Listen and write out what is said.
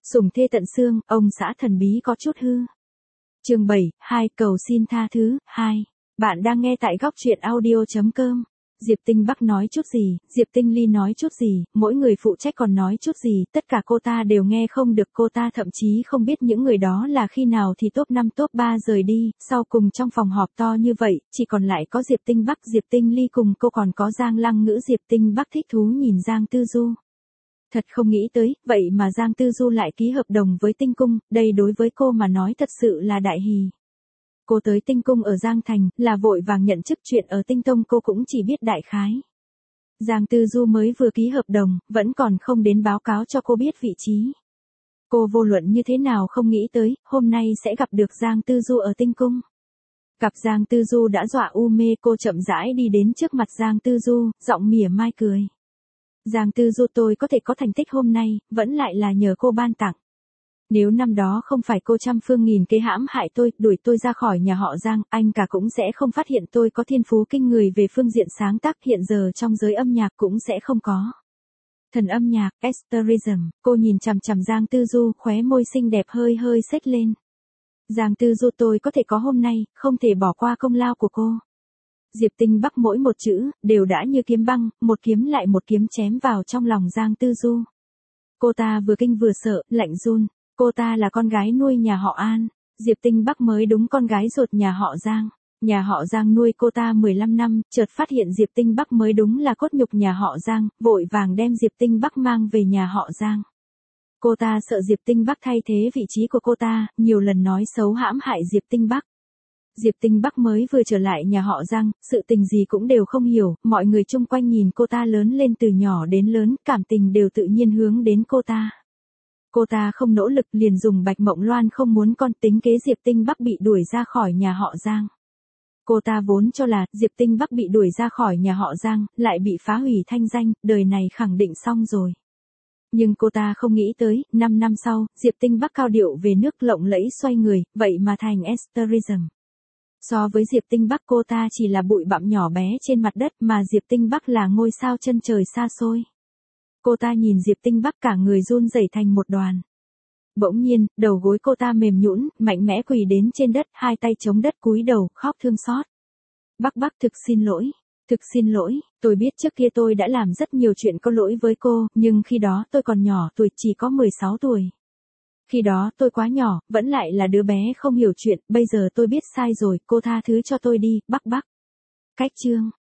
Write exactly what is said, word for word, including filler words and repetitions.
Sủng thê tận xương, ông xã thần bí có chút hư. Chương bảy, hai, cầu xin tha thứ, hai. Bạn đang nghe tại góc truyện audio chấm com. Diệp Tinh Bắc nói chút gì, Diệp Tinh Ly nói chút gì, mỗi người phụ trách còn nói chút gì, tất cả cô ta đều nghe không được, cô ta thậm chí không biết những người đó là khi nào thì top năm top ba rời đi, sau cùng trong phòng họp to như vậy, chỉ còn lại có Diệp Tinh Bắc, Diệp Tinh Ly cùng cô còn có Giang Lăng Ngữ. Diệp Tinh Bắc thích thú nhìn Giang Tư Du. Thật không nghĩ tới, vậy mà Giang Tư Du lại ký hợp đồng với Tinh Cung, đây đối với cô mà nói thật sự là đại hỉ. Cô tới Tinh Cung ở Giang Thành, là vội vàng nhận chức, chuyện ở Tinh Tông cô cũng chỉ biết đại khái. Giang Tư Du mới vừa ký hợp đồng, vẫn còn không đến báo cáo cho cô biết vị trí. Cô vô luận như thế nào không nghĩ tới, hôm nay sẽ gặp được Giang Tư Du ở Tinh Cung. Gặp Giang Tư Du đã dọa u mê, cô chậm rãi đi đến trước mặt Giang Tư Du, giọng mỉa mai cười. Giang Tư Du, tôi có thể có thành tích hôm nay, vẫn lại là nhờ cô ban tặng. Nếu năm đó không phải cô trăm phương nghìn kế hãm hại tôi, đuổi tôi ra khỏi nhà họ Giang, anh cả cũng sẽ không phát hiện tôi có thiên phú kinh người về phương diện sáng tác, hiện giờ trong giới âm nhạc cũng sẽ không có. Thần âm nhạc, Asterism, cô nhìn chằm chằm Giang Tư Du, khóe môi xinh đẹp hơi hơi xếch lên. Giang Tư Du, tôi có thể có hôm nay, không thể bỏ qua công lao của cô. Diệp Tinh Bắc mỗi một chữ, đều đã như kiếm băng, một kiếm lại một kiếm chém vào trong lòng Giang Tư Du. Cô ta vừa kinh vừa sợ, lạnh run. Cô ta là con gái nuôi nhà họ An, Diệp Tinh Bắc mới đúng con gái ruột nhà họ Giang. Nhà họ Giang nuôi cô ta mười lăm năm, chợt phát hiện Diệp Tinh Bắc mới đúng là cốt nhục nhà họ Giang, vội vàng đem Diệp Tinh Bắc mang về nhà họ Giang. Cô ta sợ Diệp Tinh Bắc thay thế vị trí của cô ta, nhiều lần nói xấu hãm hại Diệp Tinh Bắc. Diệp Tinh Bắc mới vừa trở lại nhà họ Giang, sự tình gì cũng đều không hiểu, mọi người chung quanh nhìn cô ta lớn lên từ nhỏ đến lớn, cảm tình đều tự nhiên hướng đến cô ta. Cô ta không nỗ lực liền dùng Bạch Mộng Loan không muốn con, tính kế Diệp Tinh Bắc bị đuổi ra khỏi nhà họ Giang. Cô ta vốn cho là Diệp Tinh Bắc bị đuổi ra khỏi nhà họ Giang, lại bị phá hủy thanh danh, đời này khẳng định xong rồi. Nhưng cô ta không nghĩ tới, năm năm sau, Diệp Tinh Bắc cao điệu về nước lộng lẫy xoay người, vậy mà thành Asterism. So với Diệp Tinh Bắc, cô ta chỉ là bụi bặm nhỏ bé trên mặt đất, mà Diệp Tinh Bắc là ngôi sao chân trời xa xôi. Cô ta nhìn Diệp Tinh Bắc cả người run rẩy thành một đoàn. Bỗng nhiên, đầu gối cô ta mềm nhũn, mạnh mẽ quỳ đến trên đất, hai tay chống đất cúi đầu, khóc thương xót. Bắc Bắc, thực xin lỗi, thực xin lỗi, tôi biết trước kia tôi đã làm rất nhiều chuyện có lỗi với cô, nhưng khi đó tôi còn nhỏ tuổi, chỉ có mười sáu tuổi. Khi đó tôi quá nhỏ, vẫn lại là đứa bé không hiểu chuyện, bây giờ tôi biết sai rồi, cô tha thứ cho tôi đi, Bắc Bắc. Cách chương.